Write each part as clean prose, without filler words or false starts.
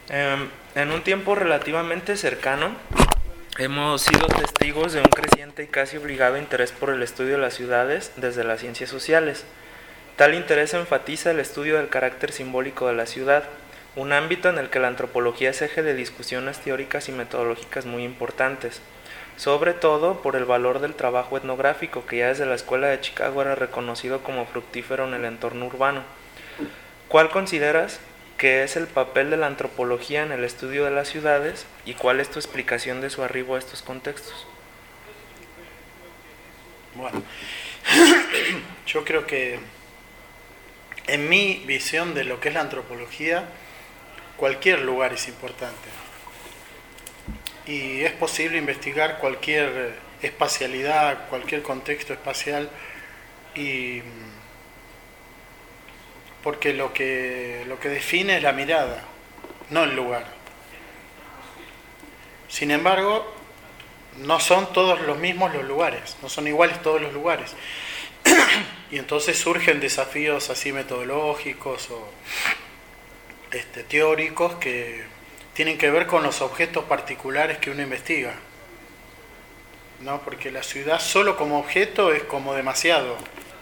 En un tiempo relativamente cercano, hemos sido testigos de un creciente y casi obligado interés por el estudio de las ciudades desde las ciencias sociales. Tal interés enfatiza el estudio del carácter simbólico de la ciudad, un ámbito en el que la antropología es eje de discusiones teóricas y metodológicas muy importantes, sobre todo por el valor del trabajo etnográfico que ya desde la Escuela de Chicago era reconocido como fructífero en el entorno urbano. ¿Cuál consideras que es el papel de la antropología en el estudio de las ciudades y cuál es tu explicación de su arribo a estos contextos? Bueno, yo creo que en mi visión de lo que es la antropología, cualquier lugar es importante. Y es posible investigar cualquier espacialidad, cualquier contexto espacial, y porque lo que define es la mirada, no el lugar. Sin embargo, no son todos los mismos los lugares, no son iguales todos los lugares. Y entonces surgen desafíos así metodológicos o teóricos que tienen que ver con los objetos particulares que uno investiga, ¿no? Porque la ciudad solo como objeto es como demasiado.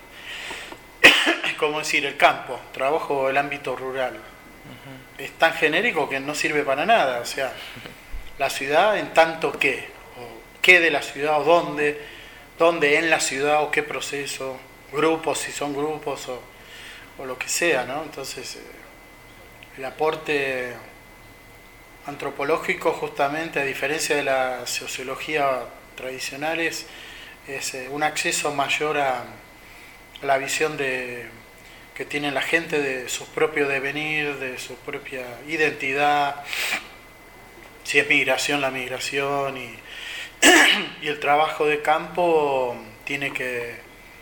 Es como decir el campo, trabajo el ámbito rural. Es tan genérico que no sirve para nada. O sea, la ciudad en tanto qué, o qué de la ciudad, o dónde en la ciudad, o qué proceso, grupos, si son grupos, o lo que sea, ¿no? Entonces, el aporte antropológico, justamente, a diferencia de la sociología tradicional, es un acceso mayor a la visión que tiene la gente de su propio devenir, de su propia identidad, si es migración, la migración, y el trabajo de campo tiene que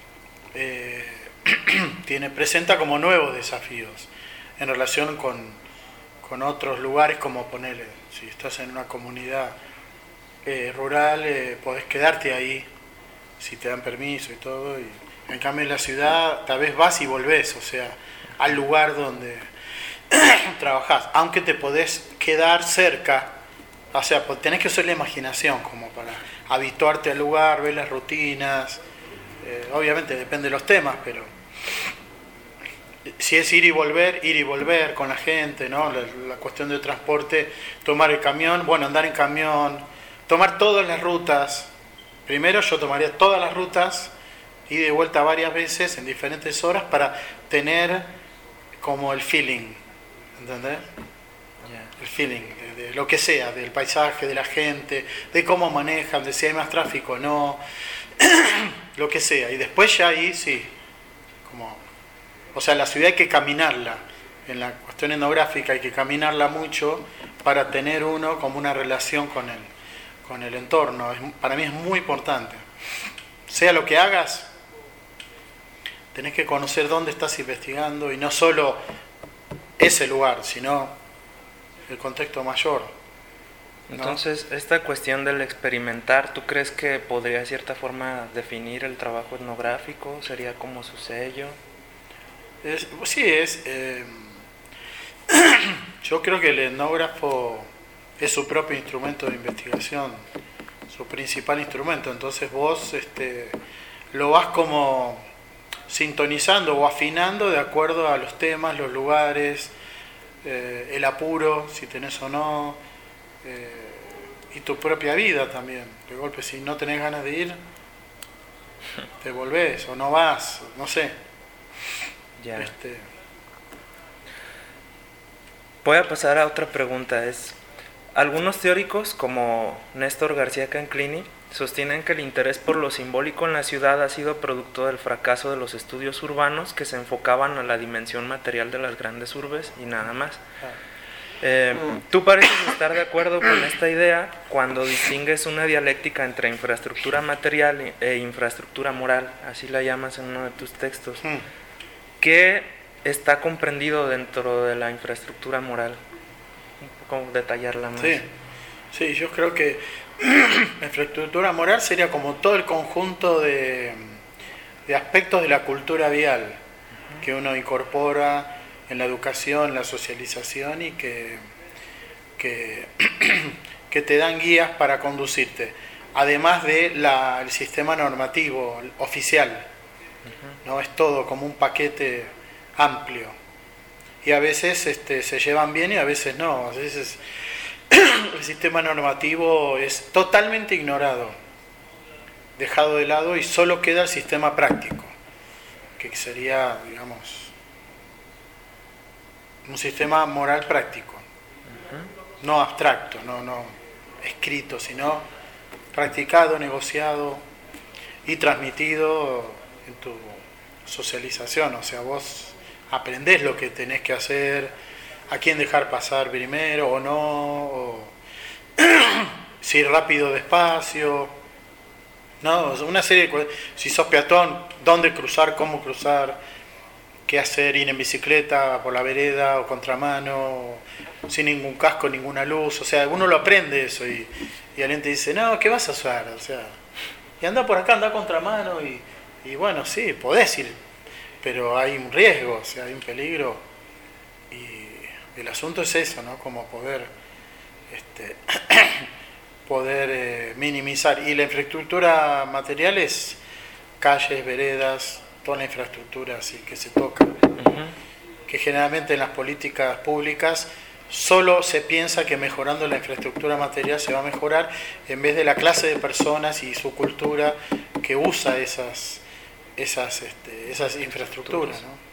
presenta como nuevos desafíos en relación con otros lugares, como ponerle, si estás en una comunidad rural, podés quedarte ahí si te dan permiso y todo, y en cambio en la ciudad tal vez vas y volvés, o sea, al lugar donde trabajás, aunque te podés quedar cerca, o sea, tenés que usar la imaginación como para habituarte al lugar, ver las rutinas, obviamente depende de los temas, pero si es ir y volver con la gente, ¿no? La cuestión del transporte, tomar el camión, bueno, andar en camión, tomar todas las rutas. Primero yo tomaría todas las rutas, ida y de vuelta varias veces en diferentes horas para tener como el feeling, ¿entendés? El feeling de lo que sea, del paisaje, de la gente, de cómo manejan, de si hay más tráfico o no, lo que sea. Y después ya ahí sí, o sea, la ciudad hay que caminarla. En la cuestión etnográfica hay que caminarla mucho para tener uno como una relación con el entorno. Para mí es muy importante. Sea lo que hagas, tenés que conocer dónde estás investigando, y no solo ese lugar, sino el contexto mayor, ¿no? Entonces, esta cuestión del experimentar, ¿tú crees que podría de cierta forma definir el trabajo etnográfico? ¿Sería como su sello? Yo creo que el etnógrafo es su propio instrumento de investigación, su principal instrumento. Entonces vos lo vas como sintonizando o afinando de acuerdo a los temas, los lugares, el apuro, si tenés o no, y tu propia vida también. De golpe, si no tenés ganas de ir, te volvés o no vas, no sé. Ya. Voy a pasar a otra pregunta. Algunos teóricos, como Néstor García Canclini, sostienen que el interés por lo simbólico en la ciudad ha sido producto del fracaso de los estudios urbanos que se enfocaban a la dimensión material de las grandes urbes y nada más. Tú pareces estar de acuerdo con esta idea cuando distingues una dialéctica entre infraestructura material e infraestructura moral, así la llamas en uno de tus textos. ¿Qué está comprendido dentro de la infraestructura moral? Un poco detallarla más. Sí, yo creo que la infraestructura moral sería como todo el conjunto de aspectos de la cultura vial que uno incorpora en la educación, la socialización, y que que, que te dan guías para conducirte, además del sistema normativo oficial, ¿no? Es todo como un paquete amplio. Y a veces se llevan bien y a veces no. A veces el sistema normativo es totalmente ignorado, dejado de lado, y solo queda el sistema práctico, que sería, digamos, un sistema moral práctico, no abstracto, no escrito, sino practicado, negociado y transmitido en tu socialización. O sea, vos aprendés lo que tenés que hacer, a quién dejar pasar primero o no, o si ir rápido o despacio, ¿no? Una serie de cosas. Si sos peatón, dónde cruzar, cómo cruzar, qué hacer, ir en bicicleta por la vereda o contramano, sin ningún casco, ninguna luz. O sea, uno lo aprende eso, y alguien te dice, no, ¿qué vas a usar? O sea, y anda por acá, anda a contramano, y bueno, sí, podés ir, pero hay un riesgo, o sea, hay un peligro, y el asunto es eso, ¿no? Como poder minimizar. Y la infraestructura material es calles, veredas, toda la infraestructura así que se toca, que generalmente en las políticas públicas solo se piensa que mejorando la infraestructura material se va a mejorar, en vez de la clase de personas y su cultura que usa esas infraestructuras, ¿no?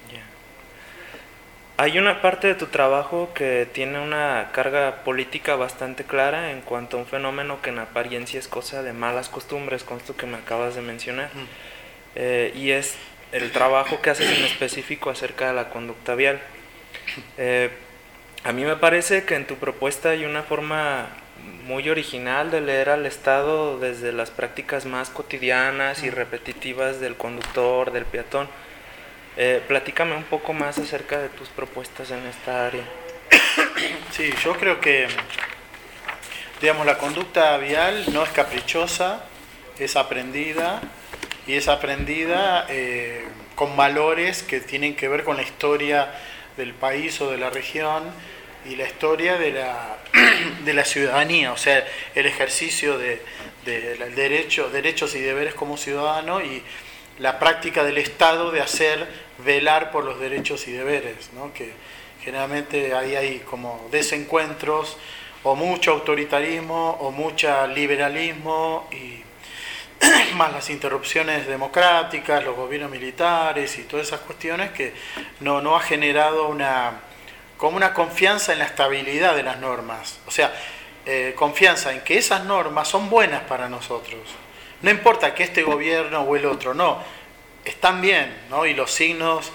Hay una parte de tu trabajo que tiene una carga política bastante clara en cuanto a un fenómeno que en apariencia es cosa de malas costumbres, con esto que me acabas de mencionar, y es el trabajo que haces en específico acerca de la conducta vial. A mí me parece que en tu propuesta hay una forma muy original de leer al Estado desde las prácticas más cotidianas y repetitivas del conductor, del peatón. Platícame un poco más acerca de tus propuestas en esta área. Sí, yo creo que, digamos, la conducta vial no es caprichosa, es aprendida, y es aprendida con valores que tienen que ver con la historia del país o de la región, y la historia de la ciudadanía, o sea, el ejercicio de derechos y deberes como ciudadano, y la práctica del Estado de velar por los derechos y deberes, ¿no? Que generalmente ahí hay como desencuentros, o mucho autoritarismo o mucho liberalismo, y más las interrupciones democráticas, los gobiernos militares y todas esas cuestiones que no ha generado como una confianza en la estabilidad de las normas. O sea, confianza en que esas normas son buenas para nosotros. No importa que este gobierno o el otro, no, están bien, ¿no? Y los signos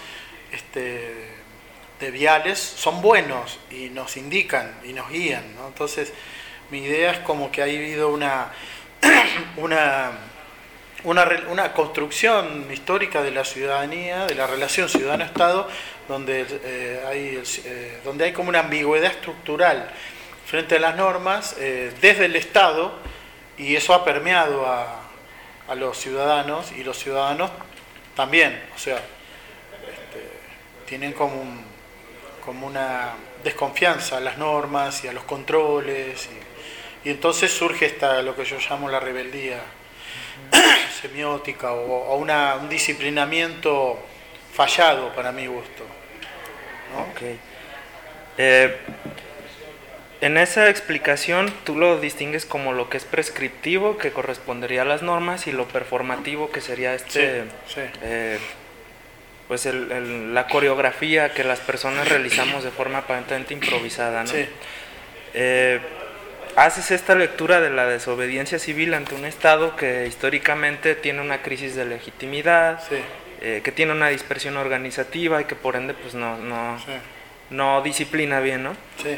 de viales son buenos y nos indican y nos guían, ¿no? Entonces, mi idea es como que ha habido una construcción histórica de la ciudadanía, de la relación ciudadano-Estado, donde hay como una ambigüedad estructural frente a las normas desde el Estado, y eso ha permeado a los ciudadanos, y los ciudadanos también, o sea, tienen como una desconfianza a las normas y a los controles, y entonces surge lo que yo llamo la rebeldía semiótica, o un disciplinamiento fallado para mi gusto, ¿no? Okay. En esa explicación tú lo distingues como lo que es prescriptivo, que correspondería a las normas, y lo performativo, que sería sí. Pues la coreografía que las personas realizamos de forma aparentemente improvisada, ¿no? Sí. Haces esta lectura de la desobediencia civil ante un Estado que históricamente tiene una crisis de legitimidad, sí, que tiene una dispersión organizativa y que por ende pues no disciplina bien, ¿no? Sí.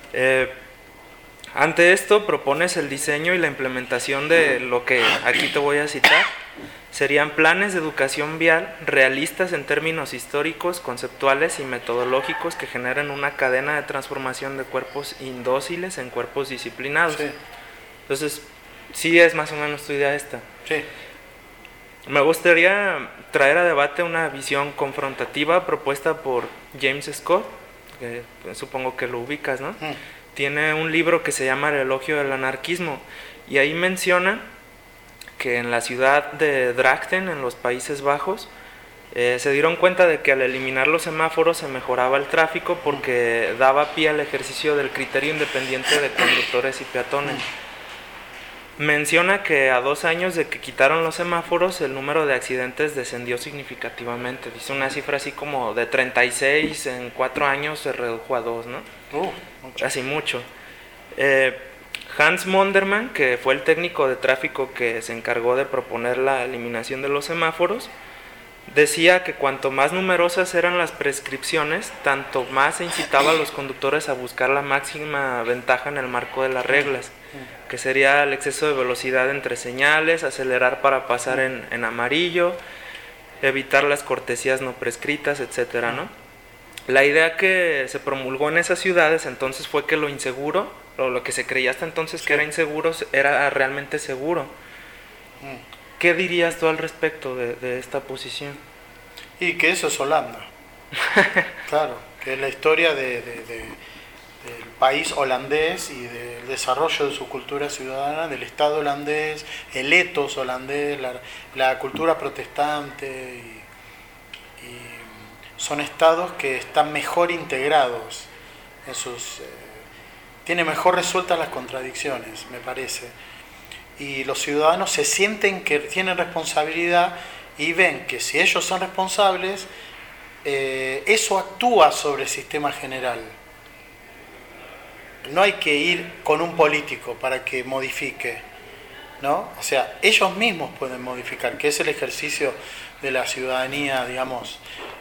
Ante esto propones el diseño y la implementación de lo que aquí te voy a citar. Serían planes de educación vial realistas en términos históricos, conceptuales y metodológicos, que generen una cadena de transformación de cuerpos indóciles en cuerpos disciplinados. Sí. Entonces, sí es más o menos tu idea esta. Sí. Me gustaría traer a debate una visión confrontativa propuesta por James Scott, que supongo que lo ubicas, ¿no? tiene un libro que se llama El elogio del anarquismo, y ahí menciona que en la ciudad de Drachten, en los Países Bajos, se dieron cuenta de que al eliminar los semáforos se mejoraba el tráfico porque daba pie al ejercicio del criterio independiente de conductores y peatones. Menciona que a 2 años de que quitaron los semáforos, el número de accidentes descendió significativamente. Dice una cifra así como de 36 en 4 años se redujo a 2, ¿no? Mucho. Así mucho. Hans Monderman, que fue el técnico de tráfico que se encargó de proponer la eliminación de los semáforos, decía que cuanto más numerosas eran las prescripciones, tanto más se incitaba a los conductores a buscar la máxima ventaja en el marco de las reglas, que sería el exceso de velocidad entre señales, acelerar para pasar en amarillo, evitar las cortesías no prescritas, etcétera, ¿no? La idea que se promulgó en esas ciudades entonces fue que lo inseguro, o lo que se creía hasta entonces que era inseguro, era realmente seguro. ¿Qué dirías tú al respecto de esta posición? Y que eso es Holanda. Claro, que es la historia del país holandés y del desarrollo de su cultura ciudadana, del Estado holandés, el ethos holandés, la cultura protestante. Y son estados que están mejor integrados en sus... tienen mejor resueltas las contradicciones, me parece. Y los ciudadanos se sienten que tienen responsabilidad y ven que si ellos son responsables, eso actúa sobre el sistema general. No hay que ir con un político para que modifique, ¿no? O sea, ellos mismos pueden modificar, que es el ejercicio de la ciudadanía, digamos,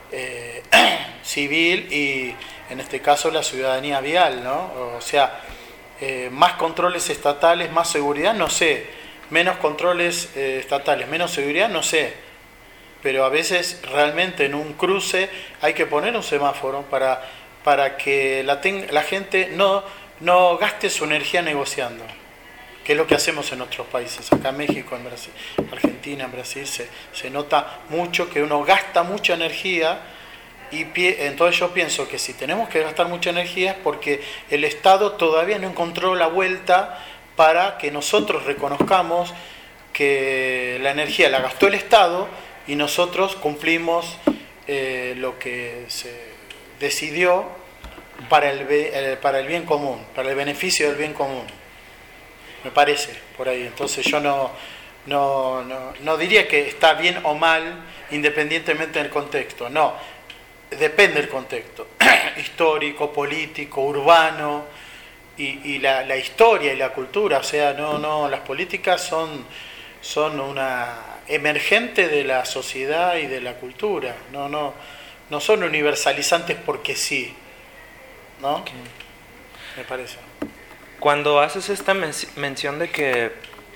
civil y en este caso la ciudadanía vial, ¿no? O sea, más controles estatales, más seguridad, no sé. Menos controles estatales, menos seguridad, no sé. Pero a veces realmente en un cruce hay que poner un semáforo para que la gente no gaste su energía negociando, que es lo que hacemos en otros países. Acá en México, en Brasil, Argentina, en Brasil, se nota mucho que uno gasta mucha energía. Y entonces yo pienso que si tenemos que gastar mucha energía es porque el Estado todavía no encontró la vuelta para que nosotros reconozcamos que la energía la gastó el Estado y nosotros cumplimos lo que se decidió para el bien común, para el beneficio del bien común. Me parece, por ahí. Entonces yo no diría que está bien o mal independientemente del contexto, no. Depende del contexto histórico, político, urbano y la historia y la cultura. O sea, las políticas son una emergente de la sociedad y de la cultura. No son universalizantes porque sí, ¿no? Okay. Me parece. Cuando haces esta mención de que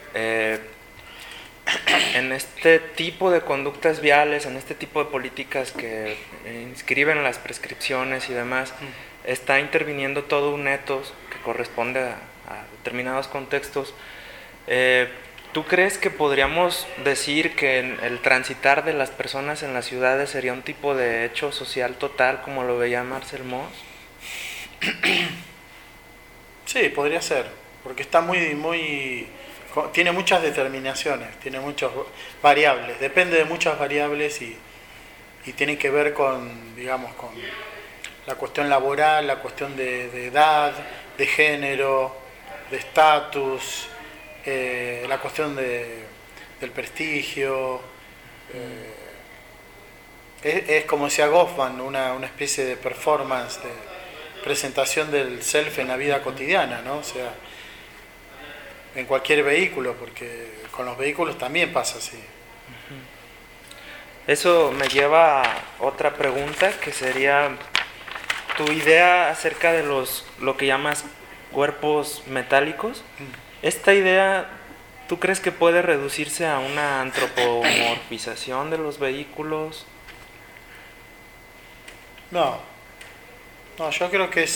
en este tipo de conductas viales, en este tipo de políticas que inscriben las prescripciones y demás, está interviniendo todo un ethos que corresponde a determinados contextos. ¿Tú crees que podríamos decir que el transitar de las personas en las ciudades sería un tipo de hecho social total, como lo veía Marcel Mauss? Sí, podría ser, porque está tiene muchas determinaciones, tiene muchas variables, depende de muchas variables y tiene que ver con, digamos, con la cuestión laboral, la cuestión de edad, de género, de estatus, la cuestión del prestigio. Es como decía Goffman, una especie de performance, de presentación del self en la vida cotidiana, ¿no? O sea, en cualquier vehículo, porque con los vehículos también pasa así. Eso me lleva a otra pregunta, que sería tu idea acerca de lo que llamas cuerpos metálicos. ¿Esta idea tú crees que puede reducirse a una antropomorfización de los vehículos? No, yo creo que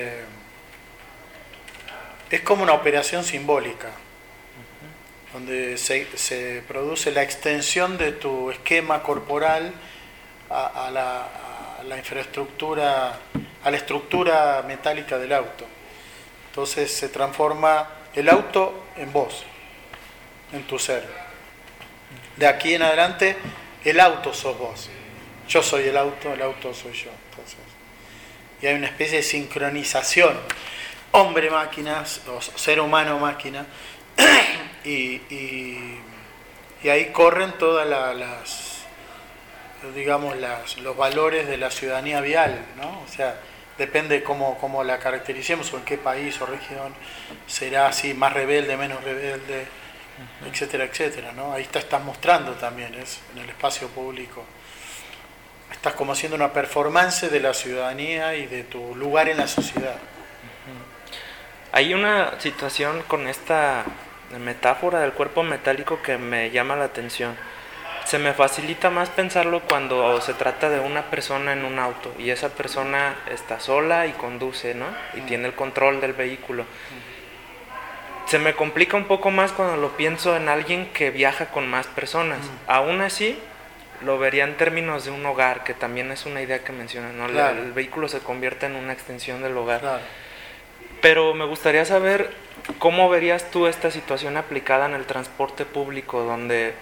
es como una operación simbólica, donde se produce la extensión de tu esquema corporal a la infraestructura, a la estructura metálica del auto. Entonces se transforma el auto en vos, en tu ser. De aquí en adelante, el auto sos vos. Yo soy el auto soy yo. Entonces, y hay una especie de sincronización, hombre-máquina, o ser humano-máquina, y ahí corren todas los valores de la ciudadanía vial, ¿no? O sea, depende cómo la caractericemos o en qué país o región, será así, más rebelde, menos rebelde, etcétera, etcétera, ¿no? Ahí estás mostrando también, en el espacio público. Estás como haciendo una performance de la ciudadanía y de tu lugar en la sociedad. Hay una situación con esta metáfora del cuerpo metálico que me llama la atención. Se me facilita más pensarlo cuando se trata de una persona en un auto y esa persona está sola y conduce, ¿no? Y tiene el control del vehículo. Se me complica un poco más cuando lo pienso en alguien que viaja con más personas. Aún así, lo vería en términos de un hogar, que también es una idea que mencionas, ¿no? Claro. El vehículo se convierte en una extensión del hogar. Claro. Pero me gustaría saber cómo verías tú esta situación aplicada en el transporte público, donde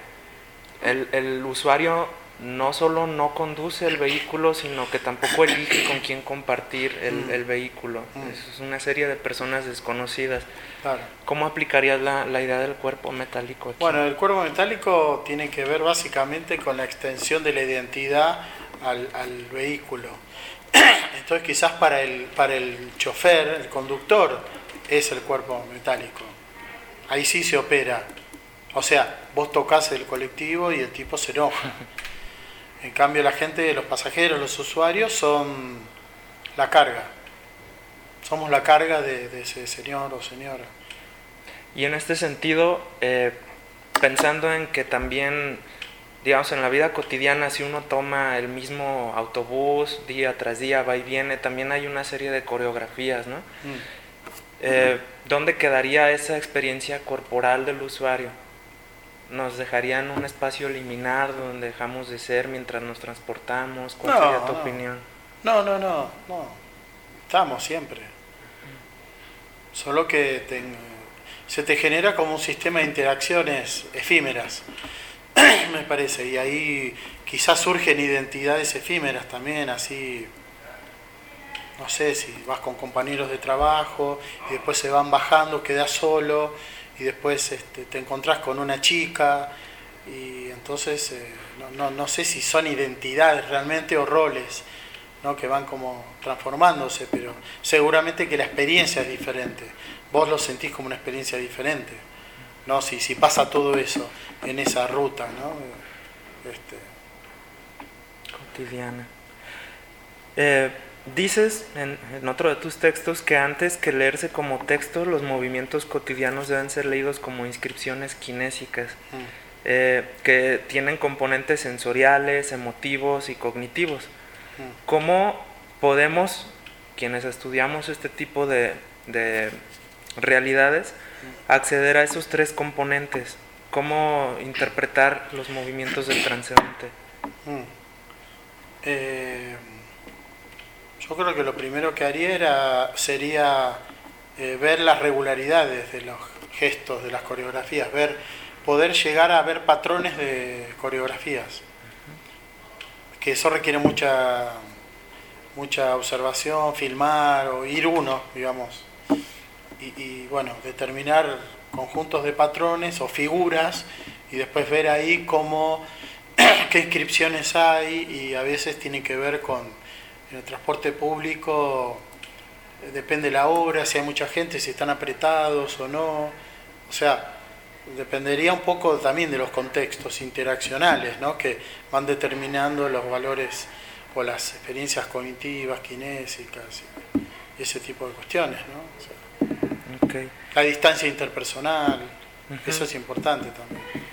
el usuario no solo no conduce el vehículo, sino que tampoco elige con quién compartir el vehículo. Es una serie de personas desconocidas. Claro. ¿Cómo aplicarías la idea del cuerpo metálico aquí? Bueno, el cuerpo metálico tiene que ver básicamente con la extensión de la identidad al vehículo. Entonces quizás para el chofer, el conductor, es el cuerpo metálico. Ahí sí se opera. O sea, vos tocás el colectivo y el tipo se enoja. En cambio la gente, los pasajeros, los usuarios son la carga. Somos la carga de ese señor o señora. Y en este sentido, pensando en que también, digamos, en la vida cotidiana, si uno toma el mismo autobús día tras día, va y viene, también hay una serie de coreografías, ¿no? ¿Dónde quedaría esa experiencia corporal del usuario? ¿Nos dejarían un espacio liminar donde dejamos de ser mientras nos transportamos? ¿Cuál sería tu opinión? No. Estamos siempre. Solo que se te genera como un sistema de interacciones efímeras, me parece. Y ahí quizás surgen identidades efímeras también, así. No sé, si vas con compañeros de trabajo y después se van bajando, quedas solo y después te encontrás con una chica y entonces no sé si son identidades realmente o roles, ¿no? Que van como transformándose, pero seguramente que la experiencia es diferente. Vos lo sentís como una experiencia diferente, ¿no? Si pasa todo eso en esa ruta, ¿no? Cotidiana. Dices en otro de tus textos que antes que leerse como texto, los movimientos cotidianos deben ser leídos como inscripciones kinésicas, que tienen componentes sensoriales, emotivos y cognitivos. ¿Cómo podemos, quienes estudiamos este tipo de realidades, acceder a esos tres componentes? ¿Cómo interpretar los movimientos del transeúnte? Yo creo que lo primero que haría sería ver las regularidades de los gestos, de las coreografías, poder llegar a ver patrones de coreografías, que eso requiere mucha observación, filmar o ir uno, digamos, y bueno, determinar conjuntos de patrones o figuras y después ver ahí qué inscripciones hay, y a veces tiene que ver con en el transporte público, depende de la hora, si hay mucha gente, si están apretados o no. O sea, dependería un poco también de los contextos interaccionales, ¿no? Que van determinando los valores o las experiencias cognitivas, kinésicas y ese tipo de cuestiones, ¿no? O sea, okay. La distancia interpersonal, eso es importante también.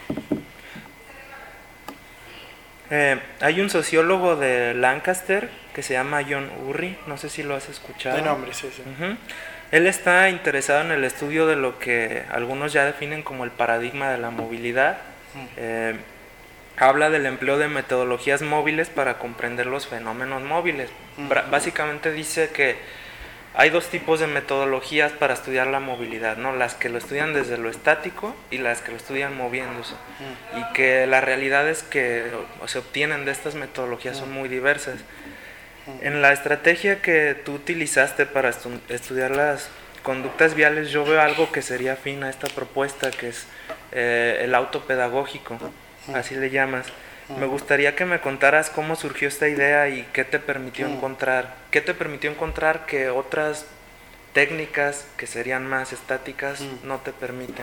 Hay un sociólogo de Lancaster que se llama John Urry, no sé si lo has escuchado. De nombre, sí. Él está interesado en el estudio de lo que algunos ya definen como el paradigma de la movilidad. Habla del empleo de metodologías móviles para comprender los fenómenos móviles. Básicamente dice que hay dos tipos de metodologías para estudiar la movilidad, ¿no? Las que lo estudian desde lo estático y las que lo estudian moviéndose. Y que la realidad es que se obtienen de estas metodologías son muy diversas. En la estrategia que tú utilizaste para estudiar las conductas viales, yo veo algo que sería afín a esta propuesta, que es el autopedagógico, así le llamas. Me gustaría que me contaras cómo surgió esta idea y qué te permitió encontrar que otras técnicas que serían más estáticas no te permiten.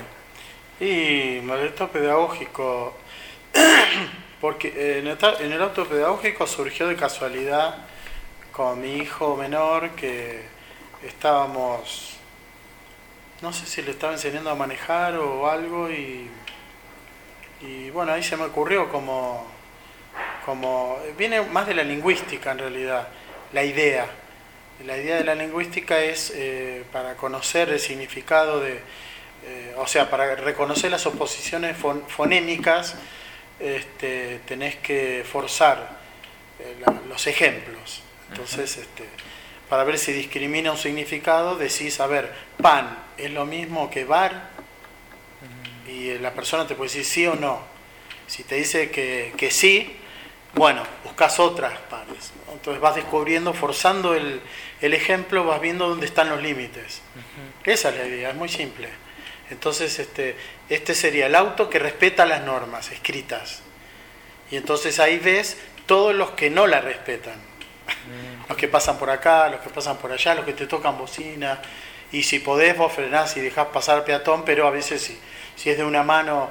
Y el autopedagógico, porque en el autopedagógico surgió de casualidad con mi hijo menor, que estábamos, no sé si le estaba enseñando a manejar o algo, y bueno, ahí se me ocurrió como viene más de la lingüística en realidad, la idea de la lingüística es para conocer el significado o sea, para reconocer las oposiciones fonémicas, tenés que forzar los ejemplos. Entonces, para ver si discrimina un significado, decís, a ver, pan es lo mismo que bar, y la persona te puede decir sí o no. Si te dice que sí, bueno, buscas otras pares, ¿no? Entonces vas descubriendo, forzando el ejemplo, vas viendo dónde están los límites. Esa es la idea, es muy simple. Entonces este sería el auto que respeta las normas escritas. Y entonces ahí ves todos los que no la respetan. Los que pasan por acá, los que pasan por allá, los que te tocan bocina. Y si podés, vos frenás y dejás pasar al peatón, pero a veces si es de una mano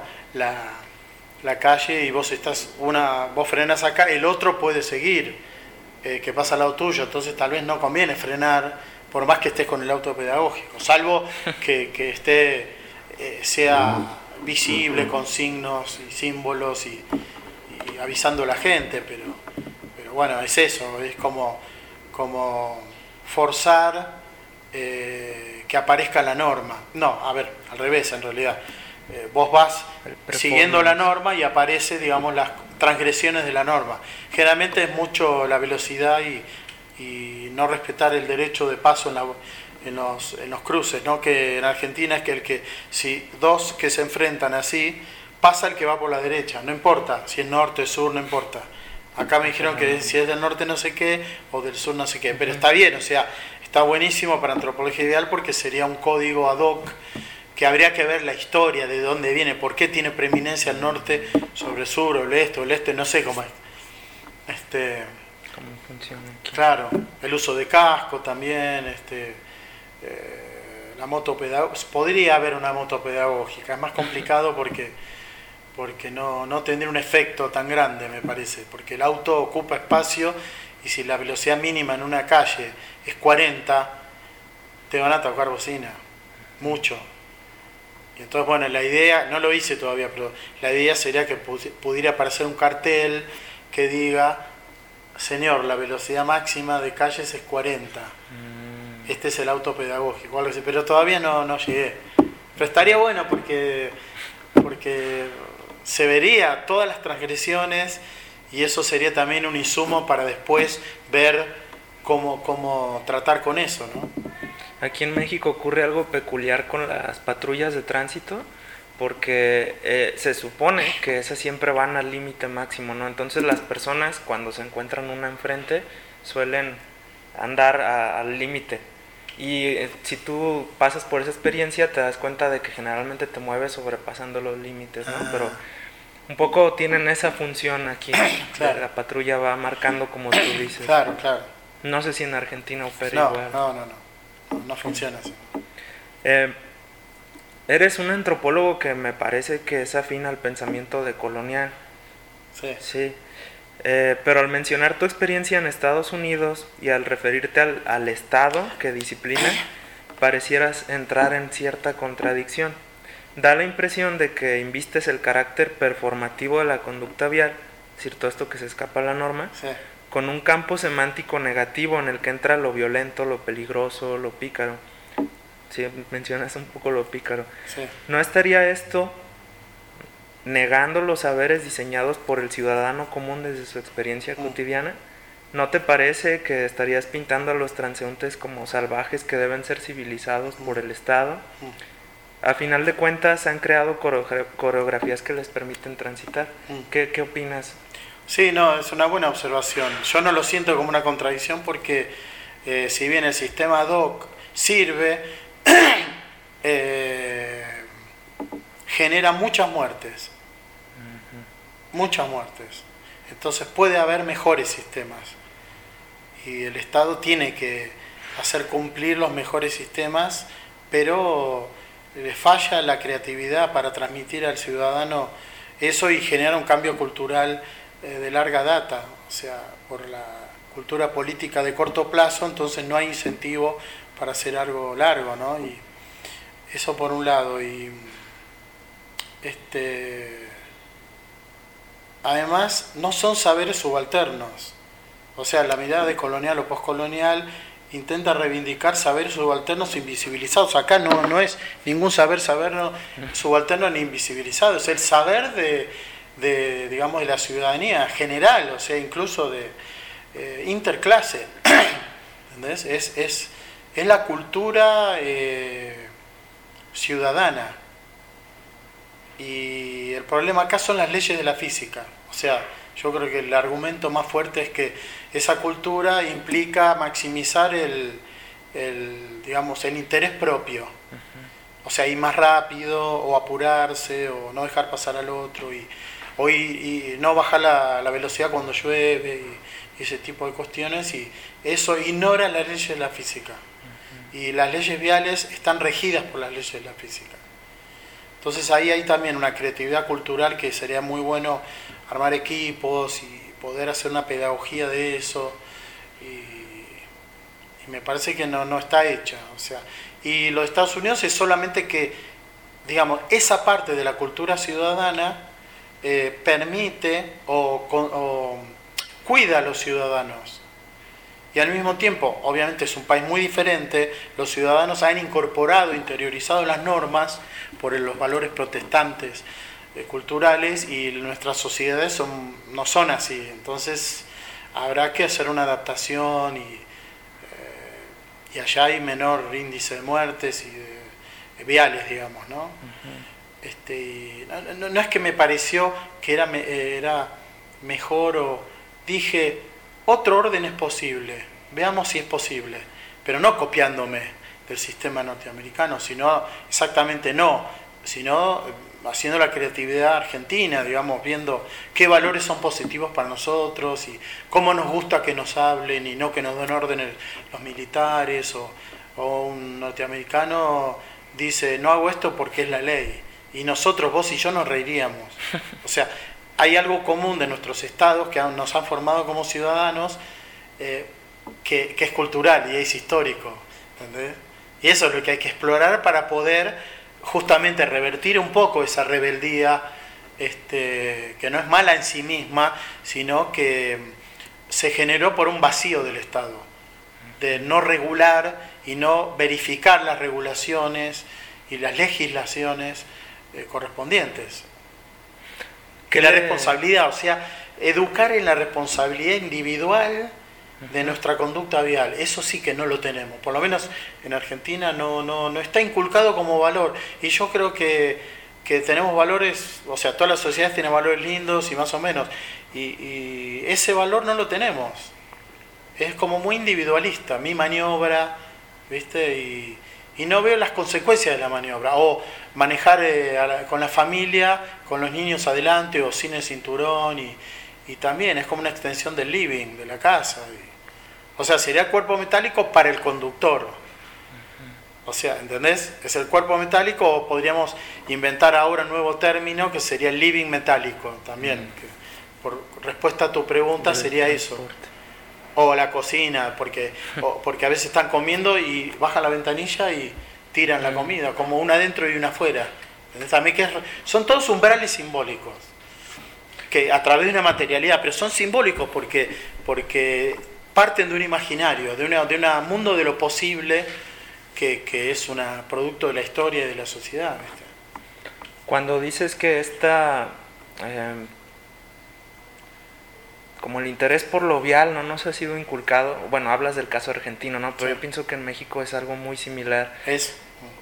la calle y vos frenas acá, el otro puede seguir, que pasa al lado tuyo, entonces tal vez no conviene frenar, por más que estés con el auto pedagógico, salvo que sea visible con signos y símbolos y avisando a la gente, pero bueno, es eso, es como forzar que aparezca la norma. No, a ver, al revés en realidad. Vos vas siguiendo la norma y aparece, digamos, las transgresiones de la norma. Generalmente es mucho la velocidad y no respetar el derecho de paso en los cruces, ¿no? Que en Argentina es que si dos que se enfrentan así, pasa el que va por la derecha, no importa si es norte, sur, no importa. Acá me dijeron que si es del norte no sé qué o del sur no sé qué, pero está bien, o sea, está buenísimo para antropología ideal porque sería un código ad hoc, que habría que ver la historia, de dónde viene, por qué tiene preeminencia el norte sobre el sur, o el este, no sé cómo es. ¿Cómo funciona aquí? Claro, el uso de casco también, la moto pedagógica, podría haber una moto pedagógica, es más complicado porque no tendría un efecto tan grande, me parece, porque el auto ocupa espacio y si la velocidad mínima en una calle es 40, te van a tocar bocina, mucho. Y entonces, bueno, la idea, no lo hice todavía, pero la idea sería que pudiera aparecer un cartel que diga, señor, la velocidad máxima de calles es 40. Este es el auto pedagógico, algo así, pero todavía no llegué. Pero estaría bueno porque se vería todas las transgresiones y eso sería también un insumo para después ver cómo tratar con eso, ¿no? Aquí en México ocurre algo peculiar con las patrullas de tránsito, porque se supone que esas siempre van al límite máximo, ¿no? Entonces las personas cuando se encuentran una enfrente suelen andar al límite. Y si tú pasas por esa experiencia te das cuenta de que generalmente te mueves sobrepasando los límites, ¿no? Pero un poco tienen esa función aquí. Claro. La patrulla va marcando como tú dices. Claro. No sé si en Argentina opera igual. No funciona así. Eres un antropólogo que me parece que es afín al pensamiento decolonial. Sí. Pero al mencionar tu experiencia en Estados Unidos y al referirte al Estado que disciplina, parecieras entrar en cierta contradicción. Da la impresión de que invistes el carácter performativo de la conducta vial, es decir, todo esto que se escapa a la norma, con un campo semántico negativo en el que entra lo violento, lo peligroso, lo pícaro. Sí, mencionas un poco lo pícaro. ¿No estaría esto negando los saberes diseñados por el ciudadano común desde su experiencia cotidiana? ¿No te parece que estarías pintando a los transeúntes como salvajes que deben ser civilizados por el Estado? A final de cuentas han creado coreografías que les permiten transitar. ¿Qué opinas? Sí, no, es una buena observación. Yo no lo siento como una contradicción porque si bien el sistema ad hoc sirve, genera muchas muertes. Muchas muertes. Entonces puede haber mejores sistemas. Y el Estado tiene que hacer cumplir los mejores sistemas, pero le falla la creatividad para transmitir al ciudadano eso y generar un cambio cultural de larga data. O sea, por la cultura política de corto plazo, entonces no hay incentivo para hacer algo largo, ¿no? Y eso por un lado. Y además no son saberes subalternos. O sea, la mirada de colonial o postcolonial intenta reivindicar saberes subalternos invisibilizados. Acá no es ningún saber subalterno ni invisibilizado, es el saber digamos, de la ciudadanía general, o sea, incluso de interclase. ¿Entendés? Es la cultura ciudadana. Y el problema acá son las leyes de la física. O sea, yo creo que el argumento más fuerte es que esa cultura implica maximizar digamos, el interés propio. O sea, ir más rápido, o apurarse, o no dejar pasar al otro, y no bajar la velocidad cuando llueve, y ese tipo de cuestiones. Y eso ignora las leyes de la física. Y las leyes viales están regidas por las leyes de la física. Entonces ahí hay también una creatividad cultural que sería muy bueno armar equipos y poder hacer una pedagogía de eso, y me parece que no está hecha. O sea, y los Estados Unidos es solamente que, digamos, esa parte de la cultura ciudadana permite o cuida a los ciudadanos. Y al mismo tiempo, obviamente es un país muy diferente, los ciudadanos han incorporado, interiorizado las normas por los valores protestantes culturales, y nuestras sociedades no son así. Entonces habrá que hacer una adaptación, y allá hay menor índice de muertes y de viales, digamos, ¿no? No es que me pareció que era mejor, o dije, otro orden es posible, veamos si es posible, pero no copiándome del sistema norteamericano, sino haciendo la creatividad argentina, digamos, viendo qué valores son positivos para nosotros y cómo nos gusta que nos hablen y no que nos den órdenes los militares, o un norteamericano dice, no hago esto porque es la ley, y nosotros, vos y yo, nos reiríamos. O sea, hay algo común de nuestros estados que nos han formado como ciudadanos, que es cultural y es histórico, ¿entendés? Y eso es lo que hay que explorar para poder justamente revertir un poco esa rebeldía, que no es mala en sí misma, sino que se generó por un vacío del Estado, de no regular y no verificar las regulaciones y las legislaciones correspondientes. Que la responsabilidad, o sea, educar en la responsabilidad individual de nuestra conducta vial, eso sí que no lo tenemos, por lo menos en Argentina no está inculcado como valor, y yo creo que tenemos valores, o sea, todas las sociedades tienen valores lindos y más o menos, y ese valor no lo tenemos, es como muy individualista, mi maniobra, ¿viste? Y no veo las consecuencias de la maniobra, o manejar con la familia, con los niños adelante, o sin el cinturón, y también es como una extensión del living, de la casa. O sea, sería cuerpo metálico para el conductor. O sea, ¿entendés? Es el cuerpo metálico, o podríamos inventar ahora un nuevo término que sería el living metálico también. Que, por respuesta a tu pregunta, sería eso. O la cocina, porque a veces están comiendo y bajan la ventanilla y tiran la comida, como una adentro y una afuera. ¿Entendés? También son todos umbrales simbólicos, que a través de una materialidad, pero son simbólicos porque parten de un imaginario, de un mundo de lo posible, que es un producto de la historia y de la sociedad, ¿viste? como el interés por lo vial no nos ha sido inculcado. Bueno, hablas del caso argentino, ¿no? Pero Sí. yo pienso que en México es algo muy similar. Es,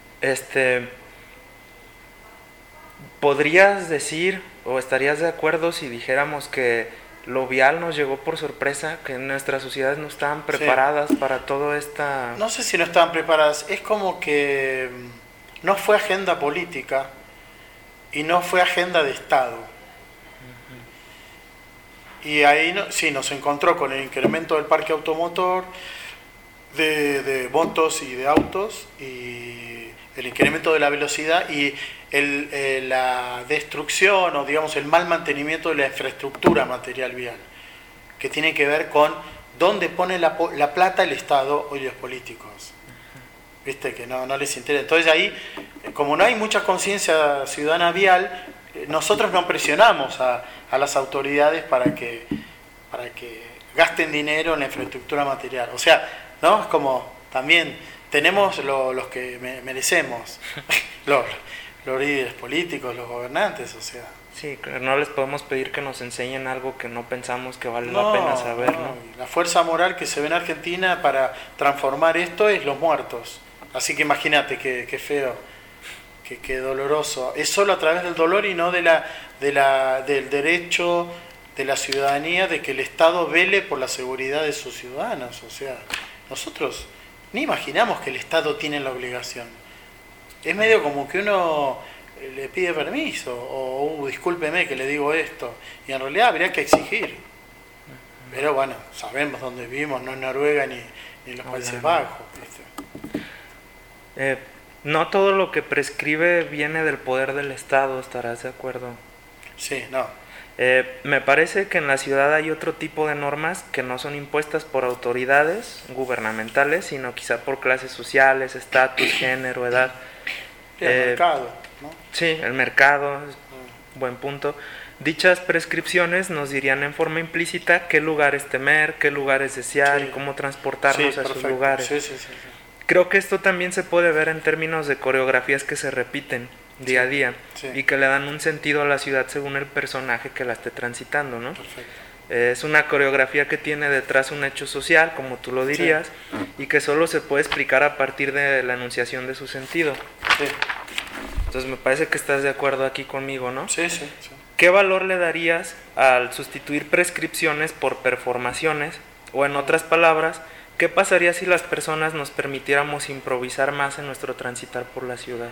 ¿Podrías decir o estarías de acuerdo si dijéramos que lo vial nos llegó por sorpresa, que nuestras sociedades no estaban preparadas para todo esta... no sé si no estaban preparadas, es como que no fue agenda política y no fue agenda de Estado. Y ahí sí nos encontró con el incremento del parque automotor, de motos y de autos, y el incremento de la velocidad y la destrucción o digamos el mal mantenimiento de la infraestructura material vial, que tiene que ver con dónde pone la plata el Estado o los políticos. Viste que no les interesa. Entonces ahí, como no hay mucha conciencia ciudadana vial, nosotros no presionamos a las autoridades para que gasten dinero en la infraestructura material. O sea, ¿no? Es como también tenemos los que merecemos, los líderes políticos, los gobernantes, o sea. Sí, claro, no les podemos pedir que nos enseñen algo que no pensamos que vale la pena saber, ¿no? La fuerza moral que se ve en Argentina para transformar esto es los muertos. Así que imagínate qué feo, qué doloroso. Es solo a través del dolor y no del derecho de la ciudadanía de que el Estado vele por la seguridad de sus ciudadanos. O sea, nosotros ni imaginamos que el Estado tiene la obligación. Es medio como que uno le pide permiso o discúlpeme que le digo esto, y en realidad habría que exigir. Pero bueno, sabemos dónde vivimos, no en Noruega ni en los Países Bajos. No todo lo que prescribe viene del poder del Estado, ¿estarás de acuerdo? Sí, no. Me parece que en la ciudad hay otro tipo de normas que no son impuestas por autoridades gubernamentales, sino quizá por clases sociales, estatus, género, edad. El mercado, ¿no? Sí, el mercado, buen punto. Dichas prescripciones nos dirían en forma implícita qué lugares temer, qué lugares desear y cómo transportarnos a esos lugares. Sí. Creo que esto también se puede ver en términos de coreografías que se repiten día a día y que le dan un sentido a la ciudad según el personaje que la esté transitando, ¿no? Perfecto. Es una coreografía que tiene detrás un hecho social, como tú lo dirías, y que solo se puede explicar a partir de la enunciación de su sentido. Sí. Entonces me parece que estás de acuerdo aquí conmigo, ¿no? Sí. ¿Qué valor le darías al sustituir prescripciones por performaciones? O en otras palabras, ¿qué pasaría si las personas nos permitiéramos improvisar más en nuestro transitar por la ciudad?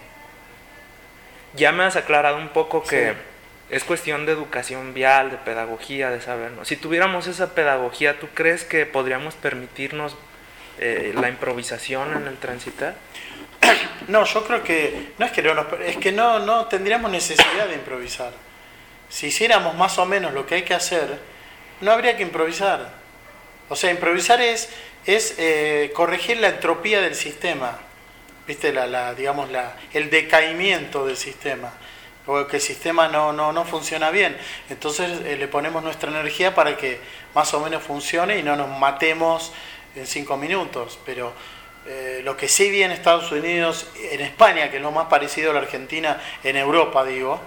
Ya me has aclarado un poco que es cuestión de educación vial, de pedagogía, de saber, ¿no? Si tuviéramos esa pedagogía, ¿tú crees que podríamos permitirnos la improvisación en el transitar? No, yo creo que es que no tendríamos necesidad de improvisar. Si hiciéramos más o menos lo que hay que hacer, no habría que improvisar. O sea, improvisar es corregir la entropía del sistema, ¿viste? El decaimiento del sistema, o que el sistema no funciona bien. Entonces le ponemos nuestra energía para que más o menos funcione y no nos matemos en 5 minutos. Pero lo que sí vi en Estados Unidos, en España, que es lo más parecido a la Argentina, en Europa digo,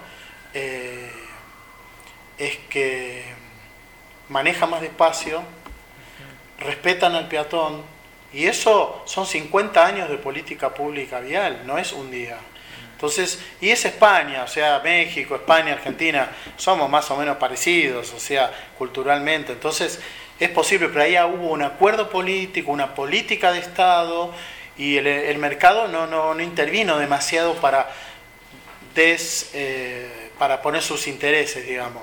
es que maneja más despacio, respetan al peatón, y eso son 50 años de política pública vial, no es un día. Entonces, y es España, o sea, México, España, Argentina, somos más o menos parecidos, o sea, culturalmente. Entonces, es posible, pero ahí hubo un acuerdo político, una política de Estado, y el mercado no intervino demasiado para poner sus intereses, digamos.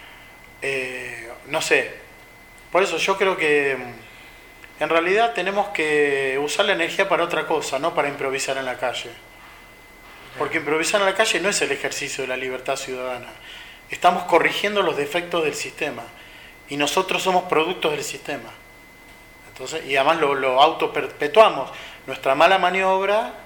No sé. Por eso yo creo que en realidad tenemos que usar la energía para otra cosa, no para improvisar en la calle. Porque improvisar en la calle no es el ejercicio de la libertad ciudadana. Estamos corrigiendo los defectos del sistema. Y nosotros somos productos del sistema. Entonces, y además lo autoperpetuamos. Nuestra mala maniobra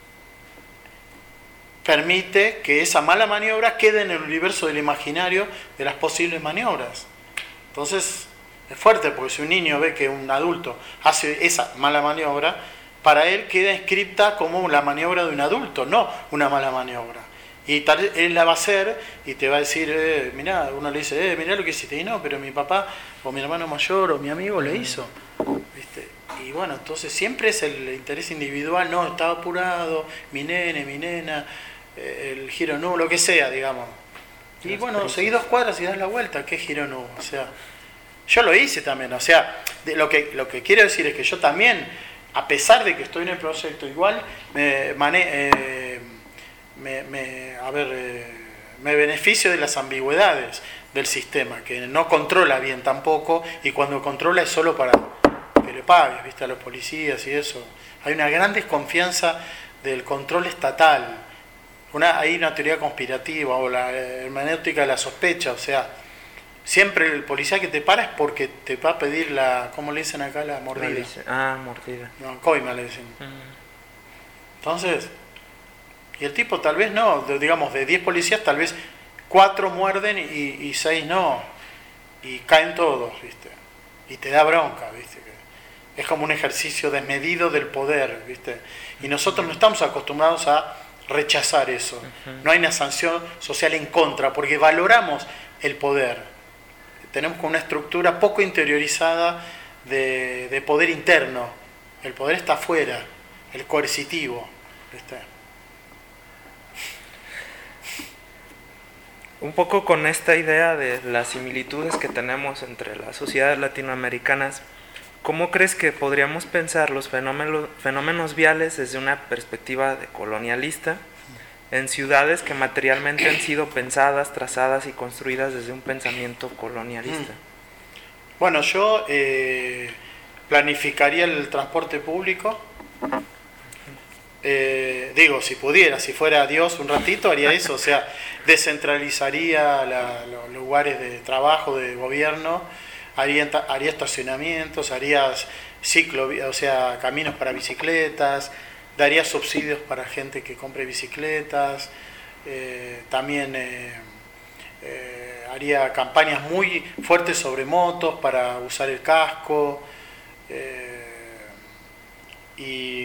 permite que esa mala maniobra quede en el universo del imaginario de las posibles maniobras. Entonces, es fuerte, porque si un niño ve que un adulto hace esa mala maniobra, para él queda inscripta como la maniobra de un adulto, no una mala maniobra. Y tal vez él la va a hacer y te va a decir, mirá, uno le dice, mirá lo que hiciste. Y no, pero mi papá o mi hermano mayor o mi amigo le hizo. ¿Viste? Y bueno, entonces siempre es el interés individual, no, estaba apurado, mi nene, mi nena, el giro nuevo, lo que sea, digamos. Y bueno, seguí 2 cuadras y das la vuelta, ¿qué giro nuevo? O sea, yo lo hice también, o sea, lo que quiero decir es que yo también, a pesar de que estoy en el proyecto, igual me beneficio de las ambigüedades del sistema, que no controla bien tampoco, y cuando controla es solo para que le pagues, ¿viste? A los policías y eso. Hay una gran desconfianza del control estatal. Hay una teoría conspirativa o la hermenéutica de la sospecha, o sea, siempre el policía que te para es porque te va a pedir ¿cómo le dicen acá? La mordida. Mordida. No, coima le dicen. Entonces, y el tipo tal vez no, digamos, de 10 policías tal vez 4 muerden y 6 no, y caen todos, ¿viste? Y te da bronca, ¿viste? Es como un ejercicio desmedido del poder, ¿viste? Y nosotros no estamos acostumbrados a rechazar eso. No hay una sanción social en contra, porque valoramos el poder. Tenemos una estructura poco interiorizada de poder interno. El poder está afuera, el coercitivo, ¿viste? Un poco con esta idea de las similitudes que tenemos entre las sociedades latinoamericanas, ¿cómo crees que podríamos pensar los fenómenos viales desde una perspectiva colonialista en ciudades que materialmente han sido pensadas, trazadas y construidas desde un pensamiento colonialista? Bueno, yo planificaría el transporte público. Si pudiera, si fuera Dios un ratito, haría eso, o sea, descentralizaría los lugares de trabajo, de gobierno, haría estacionamientos, haría o sea, caminos para bicicletas, daría subsidios para gente que compre bicicletas, también haría campañas muy fuertes sobre motos para usar el casco, y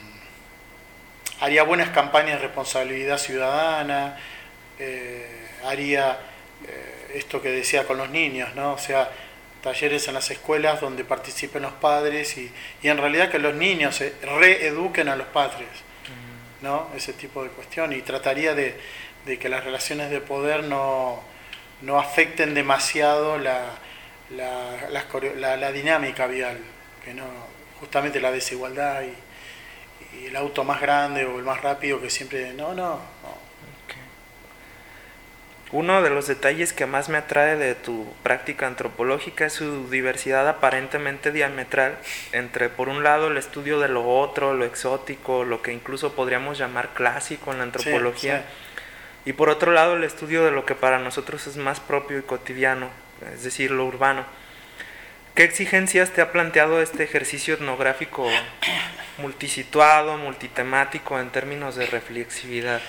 haría buenas campañas de responsabilidad ciudadana, haría esto que decía con los niños, ¿no? O sea, talleres en las escuelas donde participen los padres y en realidad que los niños se reeduquen a los padres, ¿no? Ese tipo de cuestión, y trataría de que las relaciones de poder no afecten demasiado la dinámica vial, que no, justamente la desigualdad y el auto más grande o el más rápido que siempre... No. Okay. Uno de los detalles que más me atrae de tu práctica antropológica es su diversidad aparentemente diametral entre, por un lado, el estudio de lo otro, lo exótico, lo que incluso podríamos llamar clásico en la antropología, sí. Y por otro lado el estudio de lo que para nosotros es más propio y cotidiano, es decir, lo urbano. ¿Qué exigencias te ha planteado este ejercicio etnográfico multisituado, multitemático en términos de reflexividad?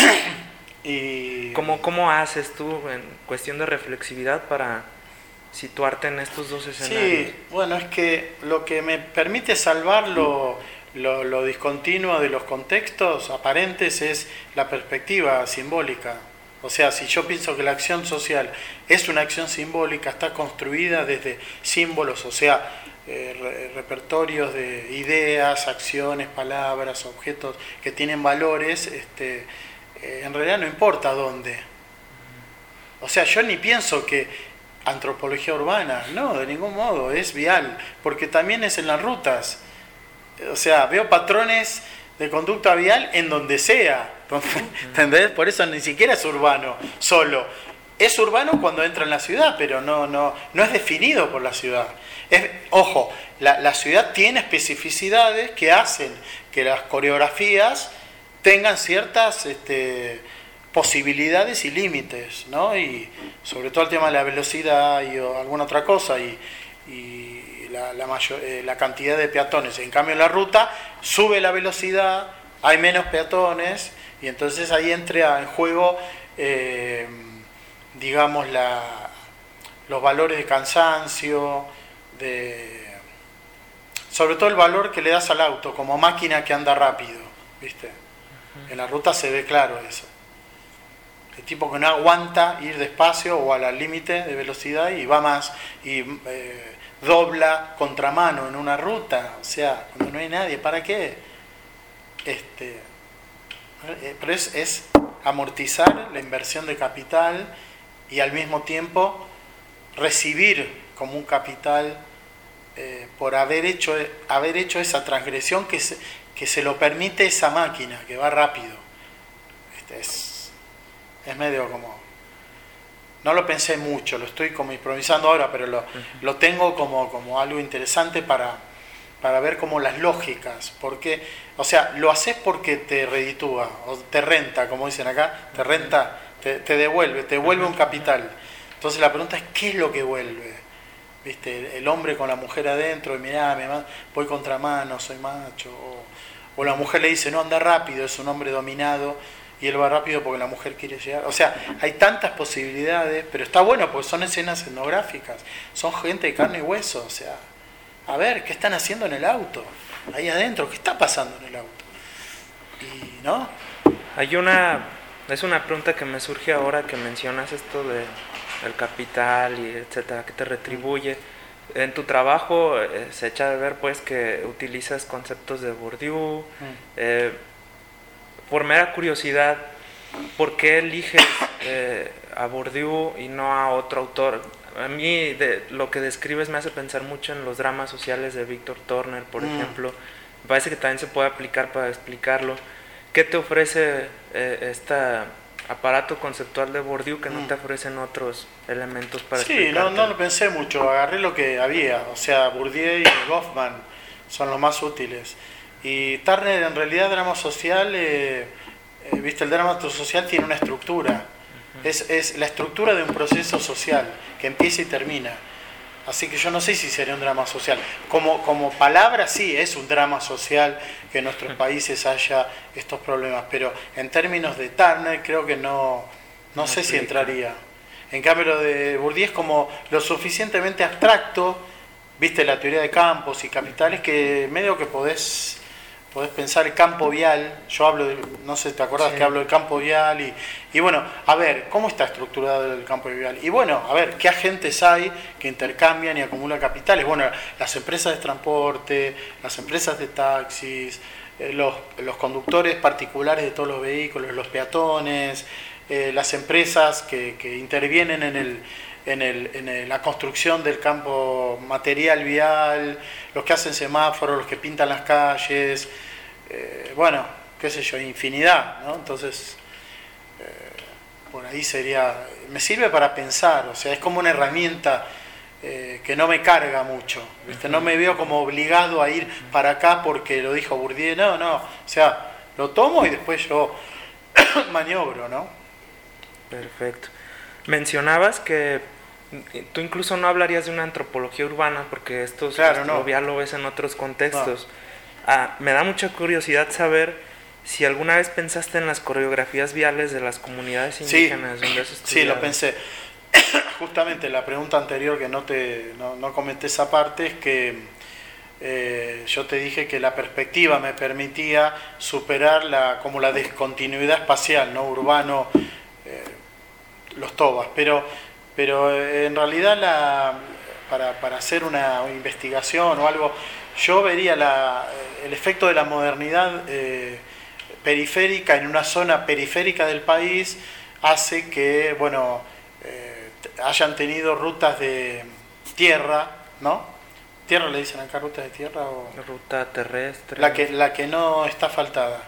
Y ¿Cómo haces tú en cuestión de reflexividad para situarte en estos dos escenarios? Sí, bueno, es que lo que me permite salvar lo discontinuo de los contextos aparentes es la perspectiva simbólica. O sea, si yo pienso que la acción social es una acción simbólica, está construida desde símbolos, o sea, repertorios de ideas, acciones, palabras, objetos que tienen valores, en realidad no importa dónde. O sea, yo ni pienso que antropología urbana, no, de ningún modo, es vial, porque también es en las rutas. O sea, veo patrones de conducta vial en donde sea, ¿entendés? Por eso ni siquiera es urbano solo. Es urbano cuando entra en la ciudad, pero no es definido por la ciudad. Ojo, la ciudad tiene especificidades que hacen que las coreografías tengan ciertas posibilidades y límites, ¿no? Y sobre todo el tema de la velocidad y alguna otra cosa, y la cantidad de peatones. En cambio en la ruta sube la velocidad, hay menos peatones, y entonces ahí entra en juego digamos los valores de cansancio, sobre todo el valor que le das al auto como máquina que anda rápido, ¿viste? En la ruta se ve claro eso. el tipo que no aguanta ir despacio o al límite de velocidad y va más y dobla contramano en una ruta, o sea, cuando no hay nadie, ¿para qué? Pero es amortizar la inversión de capital y al mismo tiempo recibir como un capital por haber hecho esa transgresión que se lo permite esa máquina que va rápido. Es medio como... No lo pensé mucho, lo estoy como improvisando ahora, pero lo tengo como algo interesante para ver como las lógicas. Porque, o sea, lo haces porque te reditúa, o te renta, como dicen acá, te renta, te devuelve un capital. Entonces la pregunta es, ¿qué es lo que vuelve? ¿Viste? El hombre con la mujer adentro, y mirá, voy contramano, soy macho. O la mujer le dice, no, anda rápido, es un hombre dominado, y él va rápido porque la mujer quiere llegar. O sea, hay tantas posibilidades, pero está bueno porque son escenas etnográficas, son gente de carne y hueso, o sea, a ver, ¿qué están haciendo en el auto? Ahí adentro, ¿qué está pasando en el auto? Y, ¿no? Es una pregunta que me surge ahora que mencionas esto del capital y etcétera, que te retribuye. En tu trabajo se echa de ver pues que utilizas conceptos de Bourdieu. Por mera curiosidad, ¿por qué eliges a Bourdieu y no a otro autor? A mí lo que describes me hace pensar mucho en los dramas sociales de Víctor Turner, por ejemplo. Me parece que también se puede aplicar para explicarlo. ¿Qué te ofrece este aparato conceptual de Bourdieu que no te ofrecen otros elementos para explicarte? Sí, no lo pensé mucho, agarré lo que había. O sea, Bourdieu y Goffman son los más útiles. Y Turner, en realidad, drama social, viste, el drama social tiene una estructura. Es la estructura de un proceso social que empieza y termina. Así que yo no sé si sería un drama social. Como palabra sí, es un drama social que en nuestros países haya estos problemas, pero en términos de Turner creo que no sé si entraría. En cambio lo de Bourdieu es como lo suficientemente abstracto, viste, la teoría de campos y capitales, que medio que podés pensar el campo vial. Yo hablo no sé, ¿te acordás que hablo del campo vial? Y bueno, a ver, ¿cómo está estructurado el campo vial? Y bueno, a ver, ¿qué agentes hay que intercambian y acumulan capitales? Bueno, las empresas de transporte, las empresas de taxis, los conductores particulares de todos los vehículos, los peatones, las empresas que intervienen en la construcción del campo material vial, los que hacen semáforos, los que pintan las calles, bueno, qué sé yo, infinidad, ¿no? Entonces, por ahí me sirve para pensar, o sea, es como una herramienta que no me carga mucho, ¿viste? No me veo como obligado a ir para acá porque lo dijo Bourdieu, no, o sea, lo tomo y después yo maniobro, ¿no? Perfecto. Mencionabas que tú incluso no hablarías de una antropología urbana porque ya lo ves en otros contextos. Me da mucha curiosidad saber si alguna vez pensaste en las coreografías viales de las comunidades indígenas donde has estudiado. Sí, lo pensé. Justamente la pregunta anterior que no comenté esa parte es que yo te dije que la perspectiva me permitía superar la discontinuidad espacial, ¿no? Urbano, los tobas, pero en realidad para hacer una investigación o algo, yo vería el efecto de la modernidad periférica en una zona periférica del país hace que, bueno, hayan tenido rutas de tierra, ¿no? ¿Tierra le dicen acá, rutas de tierra? O ruta terrestre. La que no está asfaltada.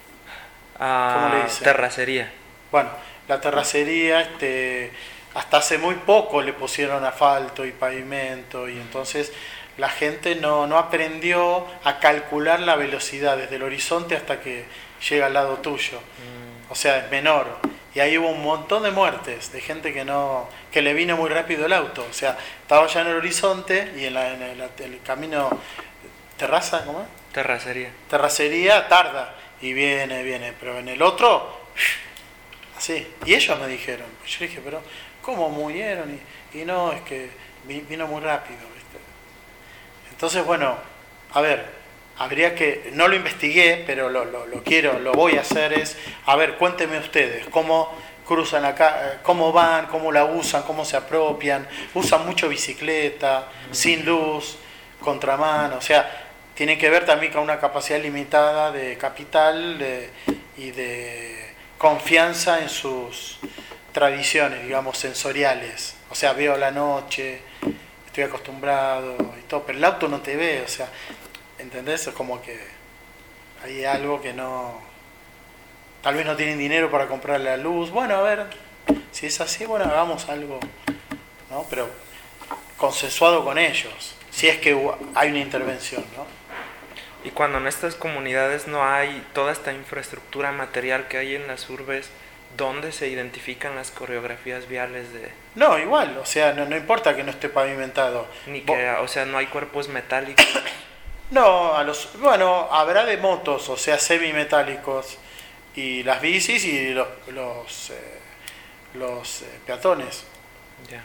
¿Cómo le dicen? Terracería. Bueno, la terracería, hasta hace muy poco le pusieron asfalto y pavimento, y entonces la gente no aprendió a calcular la velocidad desde el horizonte hasta que llega al lado tuyo. O sea, es menor. Y ahí hubo un montón de muertes, de gente que le vino muy rápido el auto. O sea, estaba ya en el horizonte y en el camino terraza, ¿cómo es? Terracería. Terracería tarda y viene, pero en el otro, así. Y ellos me dijeron, yo dije, pero ¿cómo murieron? Y no, es que vino muy rápido, ¿viste? Entonces, bueno, a ver, habría que, no lo investigué, pero lo voy a hacer, a ver, cuéntenme ustedes, ¿cómo cruzan acá, cómo van, cómo la usan, cómo se apropian, usan mucho bicicleta, sin luz, contramano, o sea, tiene que ver también con una capacidad limitada de capital y de confianza en sus tradiciones, digamos, sensoriales. O sea, veo la noche, estoy acostumbrado y todo, pero el auto no te ve, o sea, ¿entendés? Es como que hay algo que no... Tal vez no tienen dinero para comprar la luz. Bueno, a ver, si es así, bueno, hagamos algo, ¿no? Pero consensuado con ellos, si es que hay una intervención, ¿no? Y cuando en estas comunidades no hay toda esta infraestructura material que hay en las urbes, ¿dónde se identifican las coreografías viales de...? No, igual, o sea, no importa que no esté pavimentado. Ni que, o sea, no hay cuerpos metálicos. No, bueno, habrá de motos, o sea, semimetálicos, y las bicis y los peatones. Ya.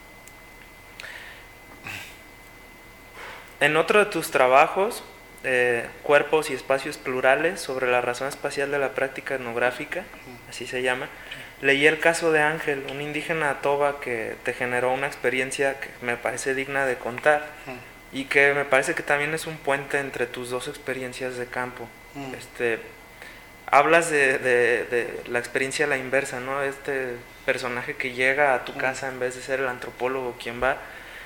En otro de tus trabajos, Cuerpos y espacios plurales, sobre la razón espacial de la práctica etnográfica, así se llama, leí el caso de Ángel, un indígena toba que te generó una experiencia que me parece digna de contar y que me parece que también es un puente entre tus dos experiencias de campo. Hablas de la experiencia a la inversa, ¿no? Este personaje que llega a tu casa en vez de ser el antropólogo quien va.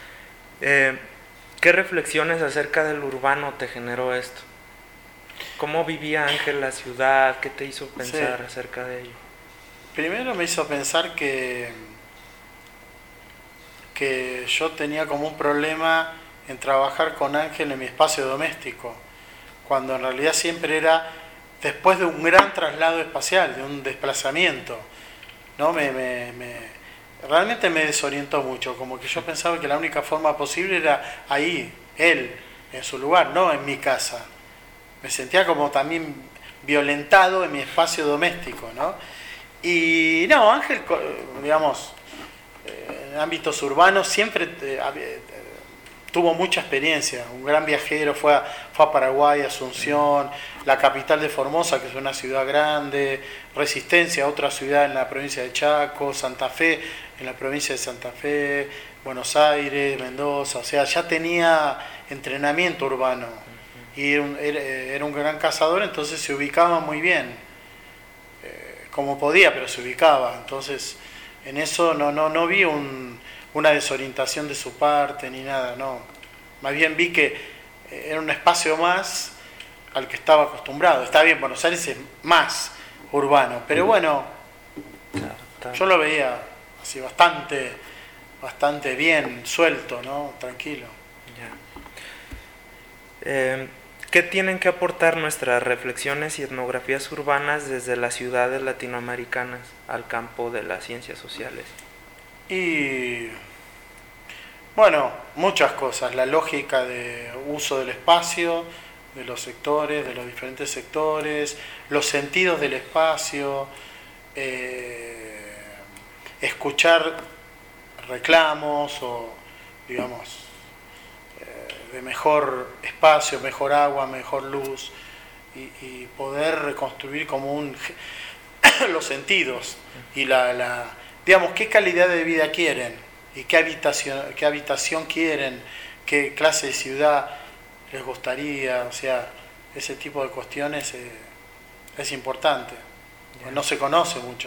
¿Qué reflexiones acerca del urbano te generó esto? ¿Cómo vivía Ángel la ciudad? ¿Qué te hizo pensar acerca de ello? Primero me hizo pensar que yo tenía como un problema en trabajar con Ángel en mi espacio doméstico, cuando en realidad siempre era después de un gran traslado espacial, de un desplazamiento, ¿no? Realmente me desorientó mucho, como que yo pensaba que la única forma posible era ahí, él, en su lugar, no en mi casa. Me sentía como también violentado en mi espacio doméstico, ¿no? Y no, Ángel, digamos, en ámbitos urbanos siempre tuvo mucha experiencia, un gran viajero, fue a Paraguay, Asunción, la capital de Formosa, que es una ciudad grande, Resistencia, otra ciudad en la provincia de Chaco, Santa Fe, en la provincia de Santa Fe, Buenos Aires, Mendoza, o sea, ya tenía entrenamiento urbano y era un gran cazador, entonces se ubicaba muy bien, como podía, pero se ubicaba, entonces en eso no vi una desorientación de su parte ni nada, no. Más bien vi que era un espacio más al que estaba acostumbrado. Está bien, Buenos Aires es más urbano, pero bueno, yo lo veía así bastante bien, suelto, ¿no? Tranquilo. Ya. ¿Qué tienen que aportar nuestras reflexiones y etnografías urbanas desde las ciudades latinoamericanas al campo de las ciencias sociales? Y bueno, muchas cosas, la lógica de uso del espacio, de los sectores, de los diferentes sectores, los sentidos del espacio, escuchar reclamos o, digamos, de mejor espacio, mejor agua, mejor luz y poder reconstruir como los sentidos y digamos, qué calidad de vida quieren y qué habitación quieren, qué clase de ciudad les gustaría, o sea, ese tipo de cuestiones es importante, no se conoce mucho.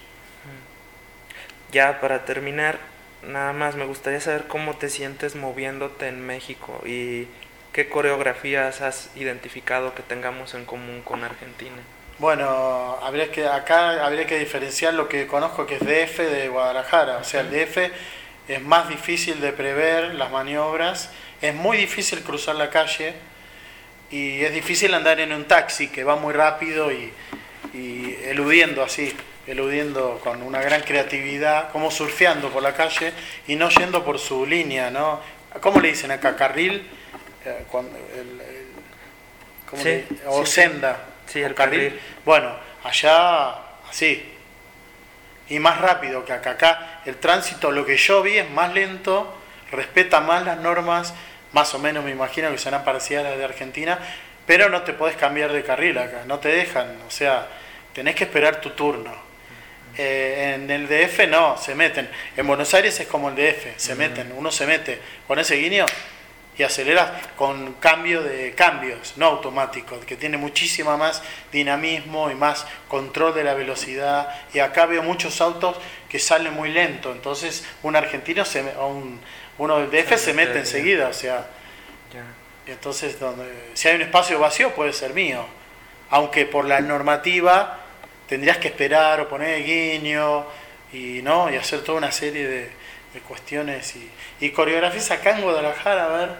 Ya para terminar, nada más me gustaría saber cómo te sientes moviéndote en México y qué coreografías has identificado que tengamos en común con Argentina. Bueno, habría que diferenciar lo que conozco que es DF de Guadalajara, o sea, el DF es más difícil de prever las maniobras, es muy difícil cruzar la calle y es difícil andar en un taxi que va muy rápido y eludiendo con una gran creatividad, como surfeando por la calle y no yendo por su línea, ¿no? ¿Cómo le dicen acá? ¿Carril? O sí, senda. Sí, el carril. Bueno, allá así. Y más rápido que acá. Acá el tránsito, lo que yo vi, es más lento, respeta más las normas, más o menos me imagino que serán parecidas a las de Argentina, pero no te podés cambiar de carril acá, no te dejan, o sea, tenés que esperar tu turno. En el DF no, se meten. En Buenos Aires es como el DF, se meten, uno se mete con ese guiño y aceleras con cambio de cambios, no automático, que tiene muchísima más dinamismo y más control de la velocidad. Y acá veo muchos autos que salen muy lento, entonces un argentino uno del DF se mete enseguida, o sea, entonces si hay un espacio vacío puede ser mío, aunque por la normativa tendrías que esperar o poner el guiño y hacer toda una serie de cuestiones y coreografías acá en Guadalajara. A ver,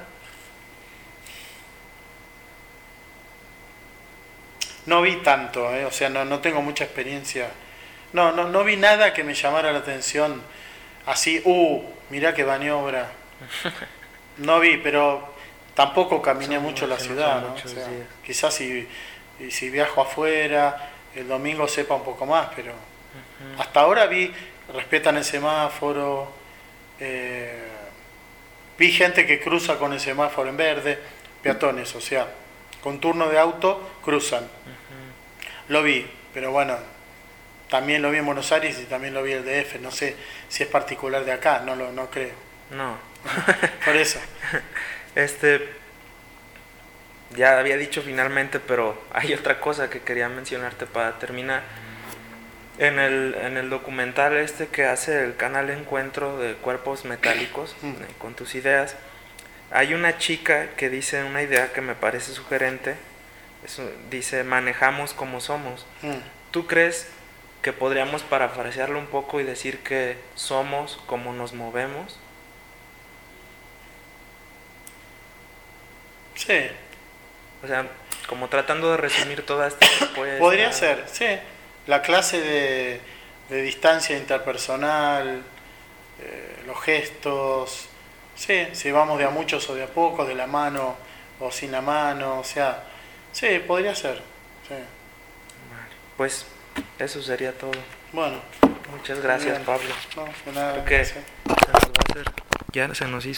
no vi tanto, o sea, no tengo mucha experiencia, no vi nada que me llamara la atención así, mirá qué maniobra, no vi, pero tampoco caminé mucho la ciudad, ¿no? O sea, quizás si viajo afuera el domingo sepa un poco más, pero hasta ahora respetan el semáforo, vi gente que cruza con el semáforo en verde, peatones, o sea, con turno de auto cruzan. Lo vi, pero bueno, también lo vi en Buenos Aires y también lo vi en el DF, no sé si es particular de acá, no creo. No. Por eso. Ya había dicho finalmente, pero hay otra cosa que quería mencionarte para terminar. En el documental que hace el canal Encuentro de Cuerpos Metálicos, con tus ideas, hay una chica que dice una idea que me parece sugerente. Dice, manejamos como somos. ¿Tú crees que podríamos parafrasearlo un poco y decir que somos como nos movemos? Sí. O sea, como tratando de resumir toda esta propuesta. Podría ser, sí. La clase de distancia interpersonal, los gestos, sí, si vamos de a muchos o de a pocos, de la mano o sin la mano, o sea, sí, podría ser. Sí. Vale, pues eso sería todo. Bueno. Muchas gracias, Pablo. No, de nada. Creo que se nos va a hacer, ya se nos hizo.